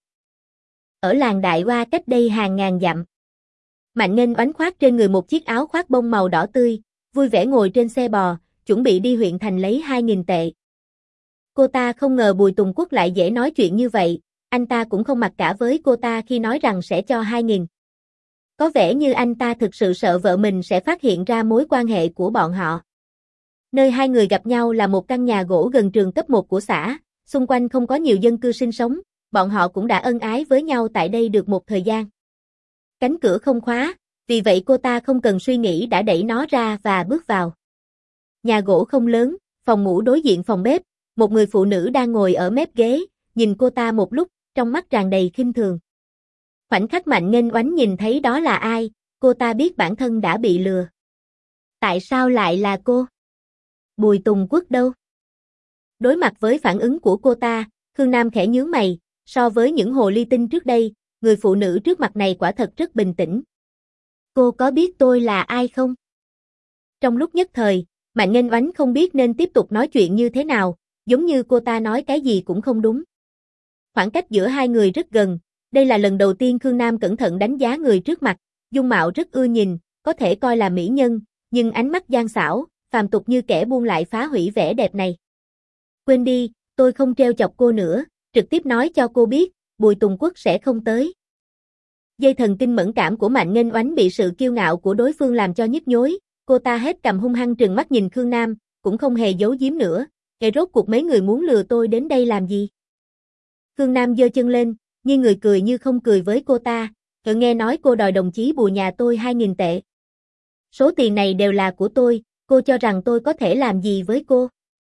Ở làng Đại Hoa cách đây hàng ngàn dặm. Mạnh Nghênh Oánh khoác trên người một chiếc áo khoác bông màu đỏ tươi, vui vẻ ngồi trên xe bò, chuẩn bị đi huyện thành lấy hai nghìn tệ. Cô ta không ngờ Bùi Tùng Quốc lại dễ nói chuyện như vậy, anh ta cũng không mặc cả với cô ta khi nói rằng sẽ cho hai nghìn. Có vẻ như anh ta thực sự sợ vợ mình sẽ phát hiện ra mối quan hệ của bọn họ. Nơi hai người gặp nhau là một căn nhà gỗ gần trường cấp một của xã, xung quanh không có nhiều dân cư sinh sống, bọn họ cũng đã ân ái với nhau tại đây được một thời gian. Cánh cửa không khóa, vì vậy cô ta không cần suy nghĩ đã đẩy nó ra và bước vào. Nhà gỗ không lớn, phòng ngủ đối diện phòng bếp, một người phụ nữ đang ngồi ở mép ghế, nhìn cô ta một lúc, trong mắt tràn đầy khinh thường. Khoảnh khắc Mạnh Nghênh Oánh nhìn thấy đó là ai, cô ta biết bản thân đã bị lừa. Tại sao lại là cô? Bùi Tùng Quốc đâu? Đối mặt với phản ứng của cô ta, Khương Nam khẽ nhướng mày, so với những hồ ly tinh trước đây, người phụ nữ trước mặt này quả thật rất bình tĩnh. Cô có biết tôi là ai không? Trong lúc nhất thời, Mạnh Nghênh Oánh không biết nên tiếp tục nói chuyện như thế nào, giống như cô ta nói cái gì cũng không đúng. Khoảng cách giữa hai người rất gần, đây là lần đầu tiên Khương Nam cẩn thận đánh giá người trước mặt, dung mạo rất ưa nhìn, có thể coi là mỹ nhân, nhưng ánh mắt gian xảo, phàm tục như kẻ buôn lại phá hủy vẻ đẹp này. Quên đi, tôi không trêu chọc cô nữa, trực tiếp nói cho cô biết, Bùi Tùng Quốc sẽ không tới. Dây thần kinh mẫn cảm của Mạnh Nghênh Oánh bị sự kiêu ngạo của đối phương làm cho nhức nhối, cô ta hết cầm hung hăng trừng mắt nhìn Khương Nam, cũng không hề giấu giếm nữa, kể rốt cuộc mấy người muốn lừa tôi đến đây làm gì? Khương Nam giơ chân lên, như người cười như không cười với cô ta, cậu nghe nói cô đòi đồng chí Bùi nhà tôi hai nghìn tệ. Số tiền này đều là của tôi, cô cho rằng tôi có thể làm gì với cô?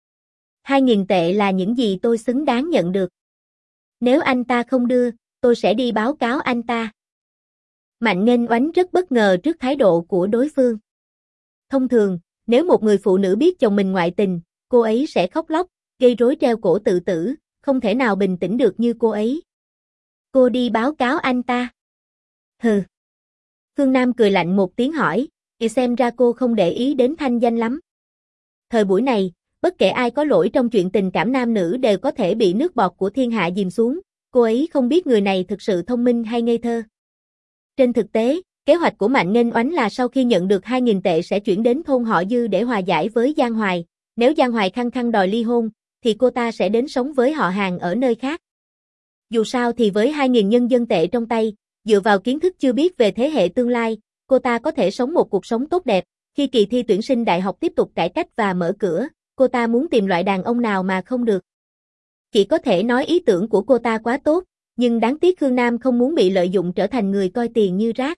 hai nghìn tệ là những gì tôi xứng đáng nhận được. Nếu anh ta không đưa, tôi sẽ đi báo cáo anh ta. Mạnh Nghênh Oánh rất bất ngờ trước thái độ của đối phương. Thông thường, nếu một người phụ nữ biết chồng mình ngoại tình, cô ấy sẽ khóc lóc, gây rối treo cổ tự tử, không thể nào bình tĩnh được như cô ấy. Cô đi báo cáo anh ta. Hừ. Phương Nam cười lạnh một tiếng hỏi, Thì xem ra cô không để ý đến thanh danh lắm. Thời buổi này, bất kể ai có lỗi trong chuyện tình cảm nam nữ đều có thể bị nước bọt của thiên hạ dìm xuống, cô ấy không biết người này thực sự thông minh hay ngây thơ. Trên thực tế, kế hoạch của Mạnh Nghênh Oánh là sau khi nhận được hai nghìn tệ sẽ chuyển đến thôn họ Dư để hòa giải với Giang Hoài, nếu Giang Hoài khăng khăng đòi ly hôn, thì cô ta sẽ đến sống với họ hàng ở nơi khác. Dù sao thì với hai nghìn nhân dân tệ trong tay, dựa vào kiến thức chưa biết về thế hệ tương lai, cô ta có thể sống một cuộc sống tốt đẹp. Khi kỳ thi tuyển sinh đại học tiếp tục cải cách và mở cửa, cô ta muốn tìm loại đàn ông nào mà không được. Chỉ có thể nói ý tưởng của cô ta quá tốt, nhưng đáng tiếc Khương Nam không muốn bị lợi dụng trở thành người coi tiền như rác.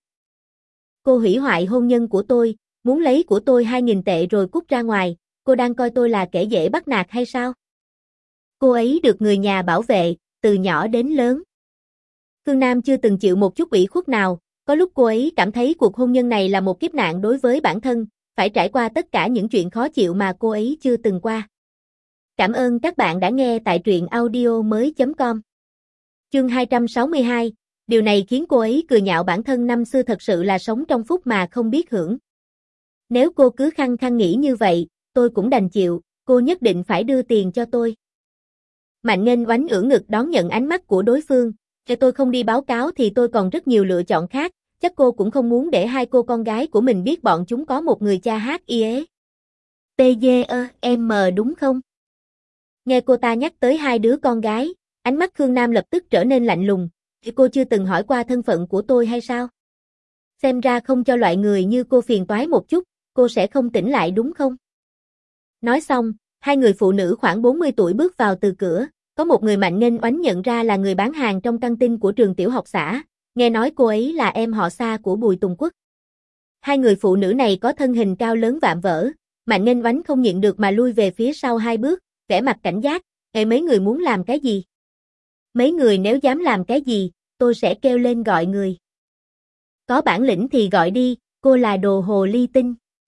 Cô hủy hoại hôn nhân của tôi, muốn lấy của tôi hai nghìn tệ rồi cút ra ngoài, cô đang coi tôi là kẻ dễ bắt nạt hay sao? Cô ấy được người nhà bảo vệ, từ nhỏ đến lớn. Khương Nam chưa từng chịu một chút ủy khuất nào, có lúc cô ấy cảm thấy cuộc hôn nhân này là một kiếp nạn đối với bản thân, phải trải qua tất cả những chuyện khó chịu mà cô ấy chưa từng qua. Cảm ơn các bạn đã nghe tại truyện audio mới chấm com. Chương hai trăm sáu mươi hai, điều này khiến cô ấy cười nhạo bản thân năm xưa thật sự là sống trong phút mà không biết hưởng. Nếu cô cứ khăng khăng nghĩ như vậy, tôi cũng đành chịu, cô nhất định phải đưa tiền cho tôi. Mạnh Nghênh Oánh ưỡn ngực đón nhận ánh mắt của đối phương, nếu tôi không đi báo cáo thì tôi còn rất nhiều lựa chọn khác, chắc cô cũng không muốn để hai cô con gái của mình biết bọn chúng có một người cha hát i ế. tê giê e em đúng không? Nghe cô ta nhắc tới hai đứa con gái, ánh mắt Khương Nam lập tức trở nên lạnh lùng, thì cô chưa từng hỏi qua thân phận của tôi hay sao? Xem ra không cho loại người như cô phiền toái một chút, cô sẽ không tỉnh lại đúng không? Nói xong, hai người phụ nữ khoảng bốn mươi tuổi bước vào từ cửa, có một người Mạnh Nghênh Oánh nhận ra là người bán hàng trong căng tin của trường tiểu học xã, nghe nói cô ấy là em họ xa của Bùi Tùng Quốc. Hai người phụ nữ này có thân hình cao lớn vạm vỡ, Mạnh Nghênh Oánh không nhịn được mà lui về phía sau hai bước, vẻ mặt cảnh giác, "Ê, mấy người muốn làm cái gì? Mấy người nếu dám làm cái gì, tôi sẽ kêu lên gọi người. Có bản lĩnh thì gọi đi, cô là đồ hồ ly tinh."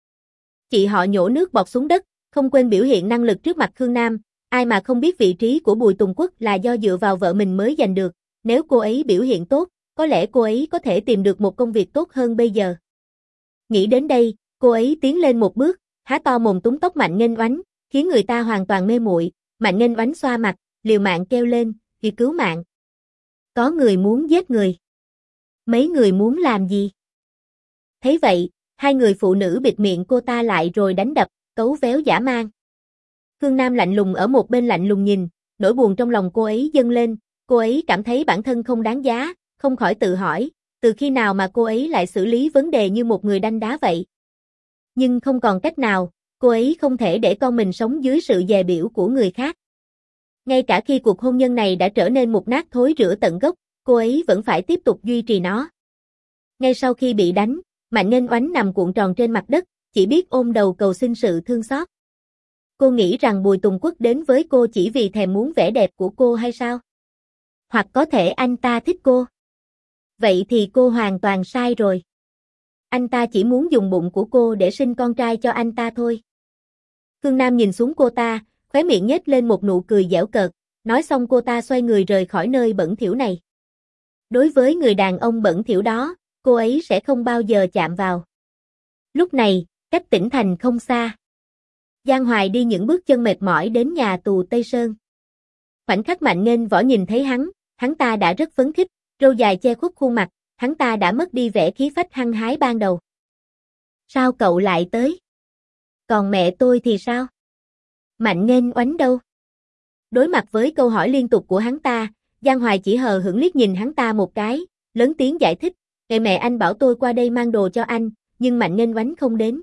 Chị họ nhổ nước bọt xuống đất, không quên biểu hiện năng lực trước mặt Khương Nam, ai mà không biết vị trí của Bùi Tùng Quốc là do dựa vào vợ mình mới giành được, nếu cô ấy biểu hiện tốt, có lẽ cô ấy có thể tìm được một công việc tốt hơn bây giờ. Nghĩ đến đây, cô ấy tiến lên một bước, há to mồm túm tóc Mạnh Nghênh Oánh, khiến người ta hoàn toàn mê muội. Mạnh Nghênh Oánh xoa mặt, liều mạng kêu lên, "Vì cứu mạng. Có người muốn giết người. Mấy người muốn làm gì?" Thấy vậy, hai người phụ nữ bịt miệng cô ta lại rồi đánh đập, cấu véo dã man. Khương Nam lạnh lùng ở một bên lạnh lùng nhìn, nỗi buồn trong lòng cô ấy dâng lên, cô ấy cảm thấy bản thân không đáng giá, không khỏi tự hỏi, từ khi nào mà cô ấy lại xử lý vấn đề như một người đanh đá vậy. Nhưng không còn cách nào, cô ấy không thể để con mình sống dưới sự dè bỉu của người khác. Ngay cả khi cuộc hôn nhân này đã trở nên mục nát thối rữa tận gốc, cô ấy vẫn phải tiếp tục duy trì nó. Ngay sau khi bị đánh, Mạnh Nghênh Oánh nằm cuộn tròn trên mặt đất, chỉ biết ôm đầu cầu xin sự thương xót. Cô nghĩ rằng Bùi Tùng Quốc đến với cô chỉ vì thèm muốn vẻ đẹp của cô hay sao? Hoặc có thể anh ta thích cô. Vậy thì cô hoàn toàn sai rồi. Anh ta chỉ muốn dùng bụng của cô để sinh con trai cho anh ta thôi. Khương Nam nhìn xuống cô ta, khóe miệng nhếch lên một nụ cười giễu cợt, nói xong cô ta xoay người rời khỏi nơi bẩn thỉu này. Đối với người đàn ông bẩn thỉu đó, cô ấy sẽ không bao giờ chạm vào. Lúc này, cách tỉnh thành không xa. Giang Hoài đi những bước chân mệt mỏi đến nhà tù Tây Sơn. Khoảnh khắc Mạnh Nghênh Võ nhìn thấy hắn, hắn ta đã rất phấn khích, râu dài che khuất khuôn mặt, hắn ta đã mất đi vẻ khí phách hăng hái ban đầu. "Sao cậu lại tới? Còn mẹ tôi thì sao? Mạnh Nghênh Oánh đâu?" Đối mặt với câu hỏi liên tục của hắn ta, Giang Hoài chỉ hờ hững liếc nhìn hắn ta một cái, lớn tiếng giải thích, "Ngày mẹ anh bảo tôi qua đây mang đồ cho anh, nhưng Mạnh Nghênh Oánh không đến."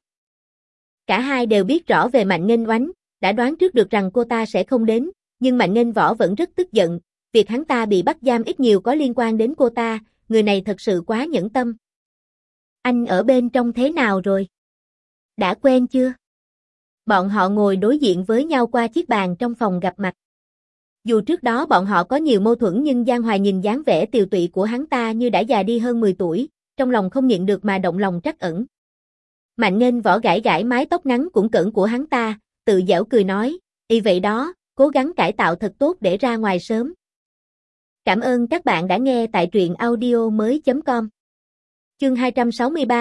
Cả hai đều biết rõ về Mạnh Nghênh Oánh, đã đoán trước được rằng cô ta sẽ không đến, nhưng Mạnh Nghênh Võ vẫn rất tức giận, việc hắn ta bị bắt giam ít nhiều có liên quan đến cô ta, người này thật sự quá nhẫn tâm. "Anh ở bên trong thế nào rồi? Đã quen chưa?" Bọn họ ngồi đối diện với nhau qua chiếc bàn trong phòng gặp mặt. Dù trước đó bọn họ có nhiều mâu thuẫn nhưng Giang Hoài nhìn dáng vẻ tiều tụy của hắn ta như đã già đi hơn mười tuổi, trong lòng không nhịn được mà động lòng trắc ẩn. Mạnh Nghênh Võ gãi gãi mái tóc ngắn cũng cỡn của hắn ta, tự giễu cười nói, "Y vậy đó, cố gắng cải tạo thật tốt để ra ngoài sớm." Cảm ơn các bạn đã nghe tại truyện audio mới chấm com. Chương hai trăm sáu mươi ba,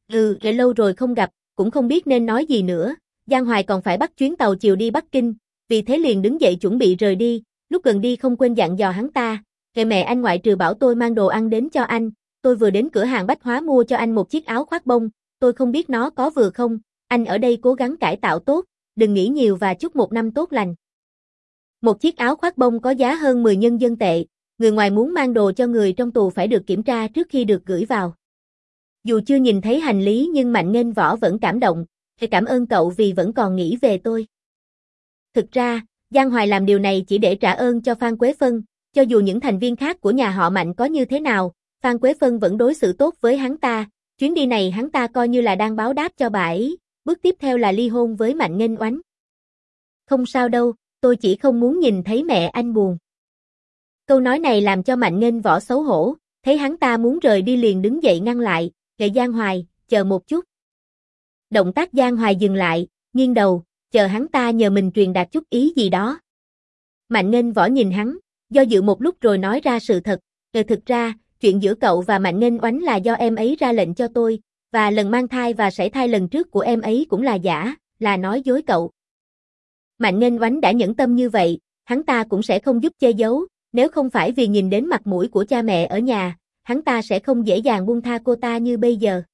Ừ, đã lâu rồi không gặp, cũng không biết nên nói gì nữa. Giang Hoài còn phải bắt chuyến tàu chiều đi Bắc Kinh, vì thế liền đứng dậy chuẩn bị rời đi, lúc gần đi không quên dặn dò hắn ta, kệ mẹ anh ngoại trừ bảo tôi mang đồ ăn đến cho anh, tôi vừa đến cửa hàng bách hóa mua cho anh một chiếc áo khoác bông, tôi không biết nó có vừa không, anh ở đây cố gắng cải tạo tốt, đừng nghĩ nhiều và chúc một năm tốt lành. Một chiếc áo khoác bông có giá hơn mười nhân dân tệ, người ngoài muốn mang đồ cho người trong tù phải được kiểm tra trước khi được gửi vào. Dù chưa nhìn thấy hành lý nhưng Mạnh Nghênh Võ vẫn cảm động, thì cảm ơn cậu vì vẫn còn nghĩ về tôi. Thực ra, Giang Hoài làm điều này chỉ để trả ơn cho Phan Quế Phân, cho dù những thành viên khác của nhà họ Mạnh có như thế nào, Phan Quế Phân vẫn đối xử tốt với hắn ta, chuyến đi này hắn ta coi như là đang báo đáp cho bà ấy, bước tiếp theo là ly hôn với Mạnh Nghênh Oánh. Không sao đâu, tôi chỉ không muốn nhìn thấy mẹ anh buồn. Câu nói này làm cho Mạnh Nghênh Võ xấu hổ, thấy hắn ta muốn rời đi liền đứng dậy ngăn lại, kệ Giang Hoài, chờ một chút. Động tác Giang Hoài dừng lại, nghiêng đầu, chờ hắn ta nhờ mình truyền đạt chút ý gì đó. Mạnh Nghênh Võ nhìn hắn, do dự một lúc rồi nói ra sự thật, "Ờ thực ra, chuyện giữa cậu và Mạnh Nghênh Oánh là do em ấy ra lệnh cho tôi, và lần mang thai và sảy thai lần trước của em ấy cũng là giả, là nói dối cậu." Mạnh Nghênh Oánh đã nhẫn tâm như vậy, hắn ta cũng sẽ không giúp che giấu, nếu không phải vì nhìn đến mặt mũi của cha mẹ ở nhà, hắn ta sẽ không dễ dàng buông tha cô ta như bây giờ.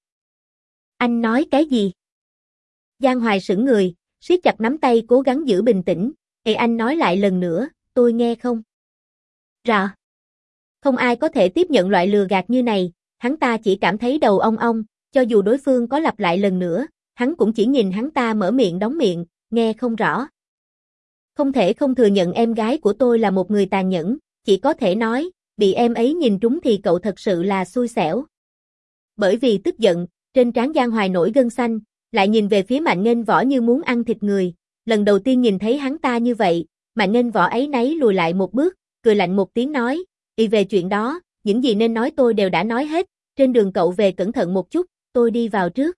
Anh nói cái gì? Giang Hoài sững người, siết chặt nắm tay cố gắng giữ bình tĩnh, "Ê anh nói lại lần nữa, tôi nghe không rõ." Không ai có thể tiếp nhận loại lừa gạt như này, hắn ta chỉ cảm thấy đầu ong ong, cho dù đối phương có lặp lại lần nữa, hắn cũng chỉ nhìn hắn ta mở miệng đóng miệng, nghe không rõ. Không thể không thừa nhận em gái của tôi là một người tàn nhẫn, chỉ có thể nói, bị em ấy nhìn trúng thì cậu thật sự là xui xẻo. Bởi vì tức giận, trên trán Giang Hoài nổi gân xanh, lại nhìn về phía Mạnh Nghênh Võ như muốn ăn thịt người, lần đầu tiên nhìn thấy hắn ta như vậy, Mạnh Nghênh Võ áy náy lùi lại một bước, cười lạnh một tiếng nói, "Y về chuyện đó, những gì nên nói tôi đều đã nói hết, trên đường cậu về cẩn thận một chút, tôi đi vào trước."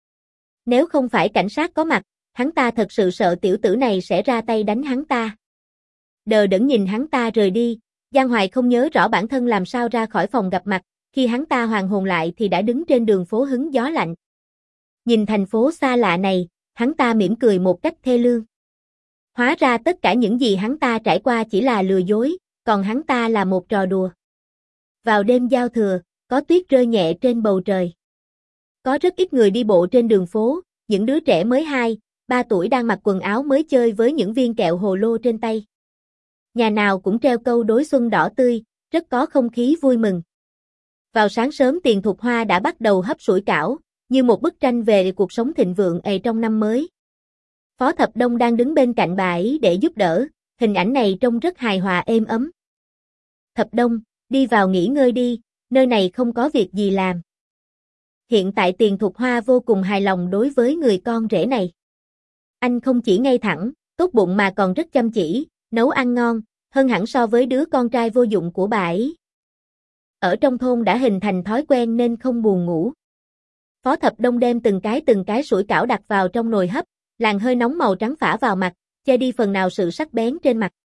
Nếu không phải cảnh sát có mặt, hắn ta thật sự sợ tiểu tử này sẽ ra tay đánh hắn ta. Đờ đẫn nhìn hắn ta rời đi, Giang Hoài không nhớ rõ bản thân làm sao ra khỏi phòng gặp mặt, khi hắn ta hoàn hồn lại thì đã đứng trên đường phố hứng gió lạnh. Nhìn thành phố xa lạ này, hắn ta mỉm cười một cách thê lương. Hóa ra tất cả những gì hắn ta trải qua chỉ là lừa dối, còn hắn ta là một trò đùa. Vào đêm giao thừa, có tuyết rơi nhẹ trên bầu trời. Có rất ít người đi bộ trên đường phố, những đứa trẻ mới hai, ba tuổi đang mặc quần áo mới chơi với những viên kẹo hồ lô trên tay. Nhà nào cũng treo câu đối xuân đỏ tươi, rất có không khí vui mừng. Vào sáng sớm Tiền Thục Hoa đã bắt đầu hấp sủi cảo, như một bức tranh về cuộc sống thịnh vượng ấy trong năm mới. Phó Thập Đông đang đứng bên cạnh bà ấy để giúp đỡ, hình ảnh này trông rất hài hòa êm ấm. "Thập Đông, đi vào nghỉ ngơi đi, nơi này không có việc gì làm." Hiện tại Tiền Thục Hoa vô cùng hài lòng đối với người con rể này. Anh không chỉ ngay thẳng, tốt bụng mà còn rất chăm chỉ, nấu ăn ngon, hơn hẳn so với đứa con trai vô dụng của bà ấy. Ở trong thôn đã hình thành thói quen nên không buồn ngủ. Phó Thập Đông đem từng cái từng cái sủi cảo đặt vào trong nồi hấp, làn hơi nóng màu trắng phả vào mặt, che đi phần nào sự sắc bén trên mặt.